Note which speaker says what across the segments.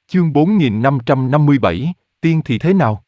Speaker 1: Chương 4557, tiên thì thế nào?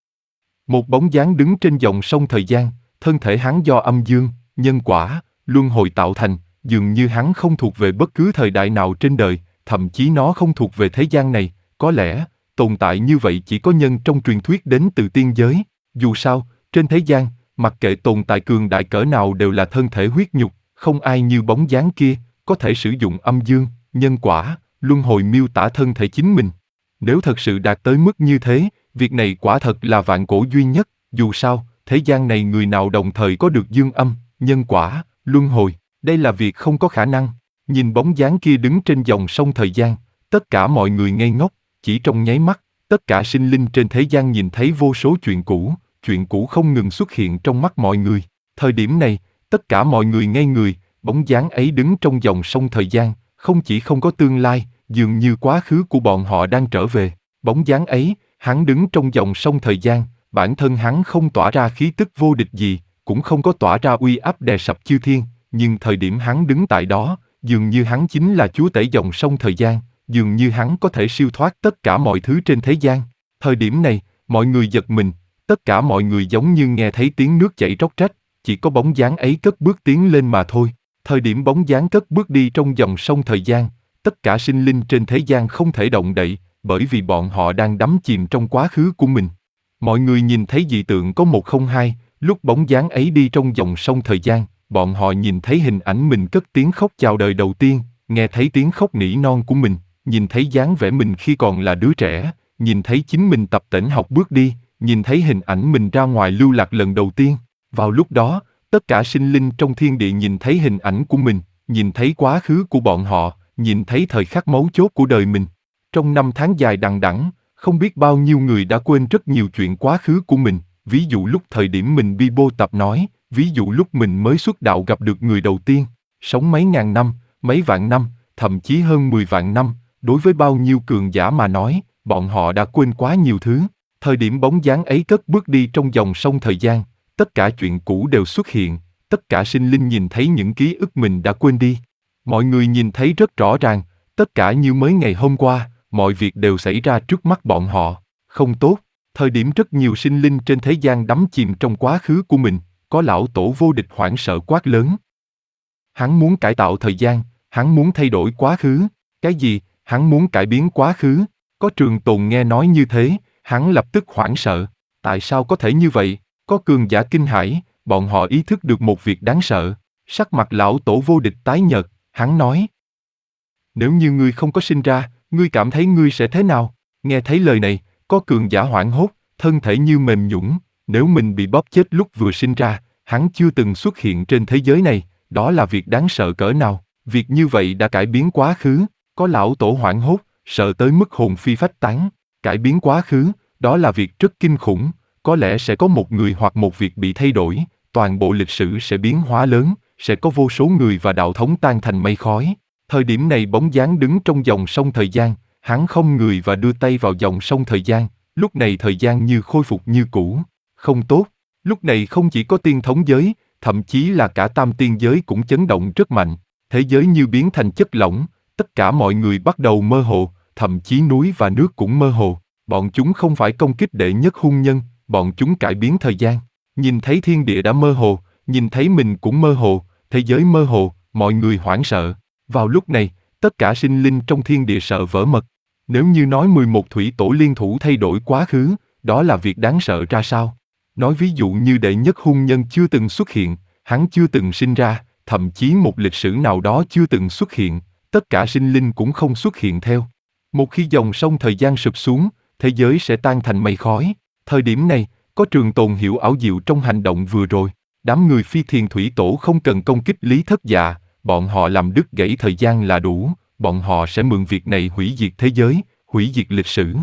Speaker 1: Một bóng dáng đứng trên dòng sông thời gian, thân thể hắn do âm dương, nhân quả, luân hồi tạo thành, dường như hắn không thuộc về bất cứ thời đại nào trên đời, thậm chí nó không thuộc về thế gian này, có lẽ, tồn tại như vậy chỉ có nhân trong truyền thuyết đến từ tiên giới. Dù sao, trên thế gian, mặc kệ tồn tại cường đại cỡ nào đều là thân thể huyết nhục, không ai như bóng dáng kia, có thể sử dụng âm dương, nhân quả, luân hồi miêu tả thân thể chính mình. Nếu thật sự đạt tới mức như thế, việc này quả thật là vạn cổ duy nhất, dù sao, thế gian này người nào đồng thời có được dương âm, nhân quả, luân hồi, đây là việc không có khả năng. Nhìn bóng dáng kia đứng trên dòng sông thời gian, tất cả mọi người ngây ngốc, chỉ trong nháy mắt, tất cả sinh linh trên thế gian nhìn thấy vô số chuyện cũ không ngừng xuất hiện trong mắt mọi người. Thời điểm này, tất cả mọi người ngây người, bóng dáng ấy đứng trong dòng sông thời gian, không chỉ không có tương lai, dường như quá khứ của bọn họ đang trở về. Bóng dáng ấy, hắn đứng trong dòng sông thời gian, bản thân hắn không tỏa ra khí tức vô địch gì, cũng không có tỏa ra uy áp đè sập chư thiên, nhưng thời điểm hắn đứng tại đó, dường như hắn chính là chúa tể dòng sông thời gian, dường như hắn có thể siêu thoát tất cả mọi thứ trên thế gian. Thời điểm này, mọi người giật mình, tất cả mọi người giống như nghe thấy tiếng nước chảy róc rách, chỉ có bóng dáng ấy cất bước tiến lên mà thôi. Thời điểm bóng dáng cất bước đi trong dòng sông thời gian, tất cả sinh linh trên thế gian không thể động đậy, bởi vì bọn họ đang đắm chìm trong quá khứ của mình. Mọi người nhìn thấy dị tượng có một không hai, lúc bóng dáng ấy đi trong dòng sông thời gian, bọn họ nhìn thấy hình ảnh mình cất tiếng khóc chào đời đầu tiên, nghe thấy tiếng khóc nỉ non của mình, nhìn thấy dáng vẻ mình khi còn là đứa trẻ, nhìn thấy chính mình tập tễnh học bước đi, nhìn thấy hình ảnh mình ra ngoài lưu lạc lần đầu tiên. Vào lúc đó, tất cả sinh linh trong thiên địa nhìn thấy hình ảnh của mình, nhìn thấy quá khứ của bọn họ, nhìn thấy thời khắc mấu chốt của đời mình. Trong năm tháng dài đằng đẵng, không biết bao nhiêu người đã quên rất nhiều chuyện quá khứ của mình, ví dụ lúc thời điểm mình bi bô tập nói, ví dụ lúc mình mới xuất đạo gặp được người đầu tiên, sống mấy ngàn năm, mấy vạn năm, thậm chí hơn 10 vạn năm, đối với bao nhiêu cường giả mà nói, bọn họ đã quên quá nhiều thứ. Thời điểm bóng dáng ấy cất bước đi trong dòng sông thời gian, tất cả chuyện cũ đều xuất hiện, tất cả sinh linh nhìn thấy những ký ức mình đã quên đi. Mọi người nhìn thấy rất rõ ràng, tất cả như mới ngày hôm qua, mọi việc đều xảy ra trước mắt bọn họ. Không tốt, thời điểm rất nhiều sinh linh trên thế gian đắm chìm trong quá khứ của mình, có lão tổ vô địch hoảng sợ quát lớn. Hắn muốn cải tạo thời gian, hắn muốn thay đổi quá khứ. Cái gì? Hắn muốn cải biến quá khứ? Có Trường Tồn nghe nói như thế, hắn lập tức hoảng sợ. Tại sao có thể như vậy? Có cường giả kinh hãi, bọn họ ý thức được một việc đáng sợ. Sắc mặt lão tổ vô địch tái nhợt, hắn nói. Nếu như ngươi không có sinh ra, ngươi cảm thấy ngươi sẽ thế nào? Nghe thấy lời này, có cường giả hoảng hốt, thân thể như mềm nhũn. Nếu mình bị bóp chết lúc vừa sinh ra, hắn chưa từng xuất hiện trên thế giới này, đó là việc đáng sợ cỡ nào? Việc như vậy đã cải biến quá khứ. Có lão tổ hoảng hốt, sợ tới mức hồn phi phách tán. Cải biến quá khứ, đó là việc rất kinh khủng. Có lẽ sẽ có một người hoặc một việc bị thay đổi, toàn bộ lịch sử sẽ biến hóa lớn, sẽ có vô số người và đạo thống tan thành mây khói. Thời điểm này bóng dáng đứng trong dòng sông thời gian, hắn không người và đưa tay vào dòng sông thời gian, lúc này thời gian như khôi phục như cũ. Không tốt, lúc này không chỉ có tiên thống giới, thậm chí là cả tam tiên giới cũng chấn động rất mạnh, thế giới như biến thành chất lỏng, tất cả mọi người bắt đầu mơ hồ, thậm chí núi và nước cũng mơ hồ. Bọn chúng không phải công kích đệ nhất hung nhân, bọn chúng cải biến thời gian. Nhìn thấy thiên địa đã mơ hồ, nhìn thấy mình cũng mơ hồ, thế giới mơ hồ, mọi người hoảng sợ. Vào lúc này, tất cả sinh linh trong thiên địa sợ vỡ mật. Nếu như nói 11 thủy tổ liên thủ thay đổi quá khứ, đó là việc đáng sợ ra sao? Nói ví dụ như đệ nhất hung nhân chưa từng xuất hiện, hắn chưa từng sinh ra, thậm chí một lịch sử nào đó chưa từng xuất hiện, tất cả sinh linh cũng không xuất hiện theo. Một khi dòng sông thời gian sụp xuống, thế giới sẽ tan thành mây khói. Thời điểm này, có Trường Tồn hiểu ảo diệu trong hành động vừa rồi. Đám người Phi Thiền Thủy Tổ không cần công kích Lý Thất Dạ, bọn họ làm đứt gãy thời gian là đủ, bọn họ sẽ mượn việc này hủy diệt thế giới, hủy diệt lịch sử.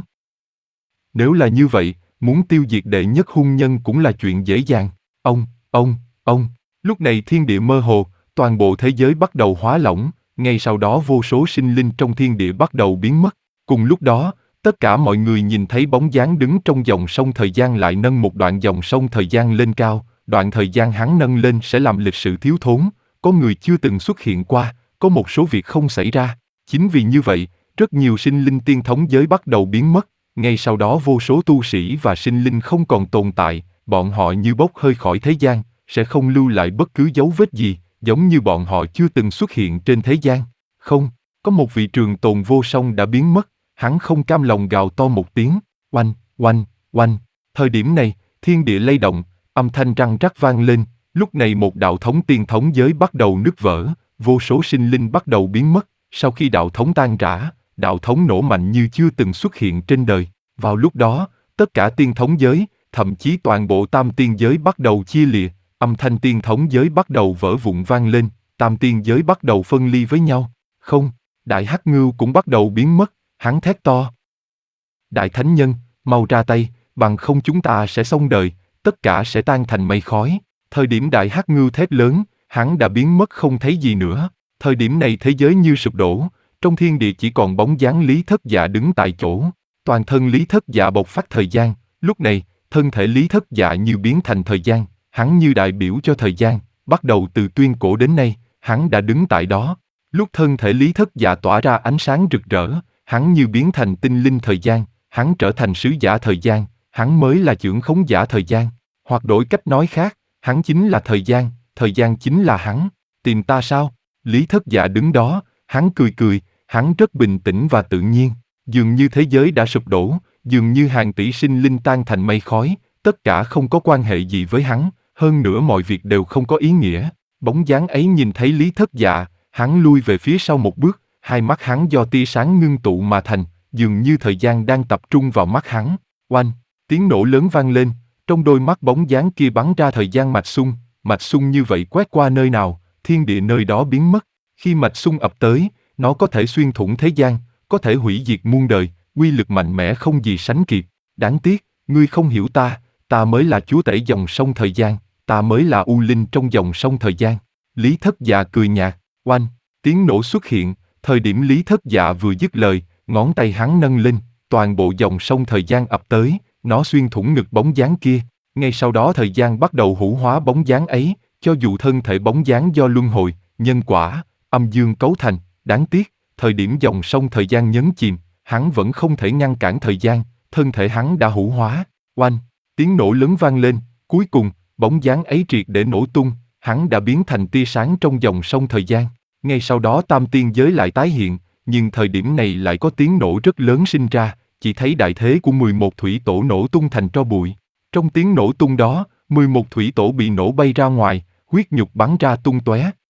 Speaker 1: Nếu là như vậy, muốn tiêu diệt đệ nhất hung nhân cũng là chuyện dễ dàng. Ông, lúc này thiên địa mơ hồ, toàn bộ thế giới bắt đầu hóa lỏng, ngay sau đó vô số sinh linh trong thiên địa bắt đầu biến mất. Cùng lúc đó, tất cả mọi người nhìn thấy bóng dáng đứng trong dòng sông thời gian lại nâng một đoạn dòng sông thời gian lên cao, đoạn thời gian hắn nâng lên sẽ làm lịch sử thiếu thốn, có người chưa từng xuất hiện qua, có một số việc không xảy ra. Chính vì như vậy, Rất nhiều sinh linh tiên thống giới bắt đầu biến mất, ngay sau đó vô số tu sĩ và sinh linh không còn tồn tại, bọn họ như bốc hơi khỏi thế gian, sẽ không lưu lại bất cứ dấu vết gì, giống như bọn họ chưa từng xuất hiện trên thế gian. Không, có một vị trường tồn vô song đã biến mất, hắn không cam lòng gào to một tiếng, oanh, oanh, oanh. Thời điểm này, thiên địa lay động, âm thanh răng rắc vang lên, lúc này một đạo thống tiên thống giới bắt đầu nứt vỡ, vô số sinh linh bắt đầu biến mất, sau khi đạo thống tan rã, đạo thống nổ mạnh như chưa từng xuất hiện trên đời. Vào lúc đó, tất cả tiên thống giới, thậm chí toàn bộ tam tiên giới bắt đầu chia lìa, âm thanh tiên thống giới bắt đầu vỡ vụn vang lên, tam tiên giới bắt đầu phân ly với nhau. Không, Đại Hắc Ngưu cũng bắt đầu biến mất, hắn thét to. Đại Thánh Nhân, mau ra tay, bằng không chúng ta sẽ xong đời, tất cả sẽ tan thành mây khói. Thời điểm Đại Hắc Ngưu thét lớn, hắn đã biến mất không thấy gì nữa. Thời điểm này thế giới như sụp đổ, trong thiên địa chỉ còn bóng dáng Lý Thất Dạ đứng tại chỗ. Toàn thân Lý Thất Dạ bộc phát thời gian, lúc này, thân thể Lý Thất Dạ như biến thành thời gian, hắn như đại biểu cho thời gian, bắt đầu từ tuyên cổ đến nay, hắn đã đứng tại đó. Lúc thân thể Lý Thất Dạ tỏa ra ánh sáng rực rỡ, hắn như biến thành tinh linh thời gian, hắn trở thành sứ giả thời gian, hắn mới là chưởng khống giả thời gian. Hoặc đổi cách nói khác, hắn chính là thời gian chính là hắn. Tìm ta sao? Lý Thất Dạ đứng đó, hắn cười cười, hắn rất bình tĩnh và tự nhiên. Dường như thế giới đã sụp đổ, dường như hàng tỷ sinh linh tan thành mây khói, tất cả không có quan hệ gì với hắn, hơn nữa mọi việc đều không có ý nghĩa. Bóng dáng ấy nhìn thấy Lý Thất Dạ, hắn lui về phía sau một bước, hai mắt hắn do tia sáng ngưng tụ mà thành, dường như thời gian đang tập trung vào mắt hắn. Oanh, tiếng nổ lớn vang lên, trong đôi mắt bóng dáng kia bắn ra thời gian mạch xung như vậy quét qua nơi nào, thiên địa nơi đó biến mất. Khi mạch xung ập tới, nó có thể xuyên thủng thế gian, có thể hủy diệt muôn đời, uy lực mạnh mẽ không gì sánh kịp. Đáng tiếc, ngươi không hiểu ta mới là chúa tể dòng sông thời gian, ta mới là U Linh trong dòng sông thời gian. Lý Thất Dạ cười nhạt, oanh, tiếng nổ xuất hiện, thời điểm Lý Thất Dạ vừa dứt lời, ngón tay hắn nâng lên, toàn bộ dòng sông thời gian ập tới, nó xuyên thủng ngực bóng dáng kia. Ngay sau đó thời gian bắt đầu hữu hóa bóng dáng ấy, cho dù thân thể bóng dáng do luân hồi, nhân quả, âm dương cấu thành, đáng tiếc, thời điểm dòng sông thời gian nhấn chìm, hắn vẫn không thể ngăn cản thời gian, thân thể hắn đã hữu hóa. Oanh, tiếng nổ lớn vang lên, cuối cùng, bóng dáng ấy triệt để nổ tung, hắn đã biến thành tia sáng trong dòng sông thời gian. Ngay sau đó tam tiên giới lại tái hiện, nhưng thời điểm này lại có tiếng nổ rất lớn sinh ra, chỉ thấy đại thế của 11 thủy tổ nổ tung thành tro bụi. Trong tiếng nổ tung đó, 11 thủy tổ bị nổ bay ra ngoài, huyết nhục bắn ra tung tóe.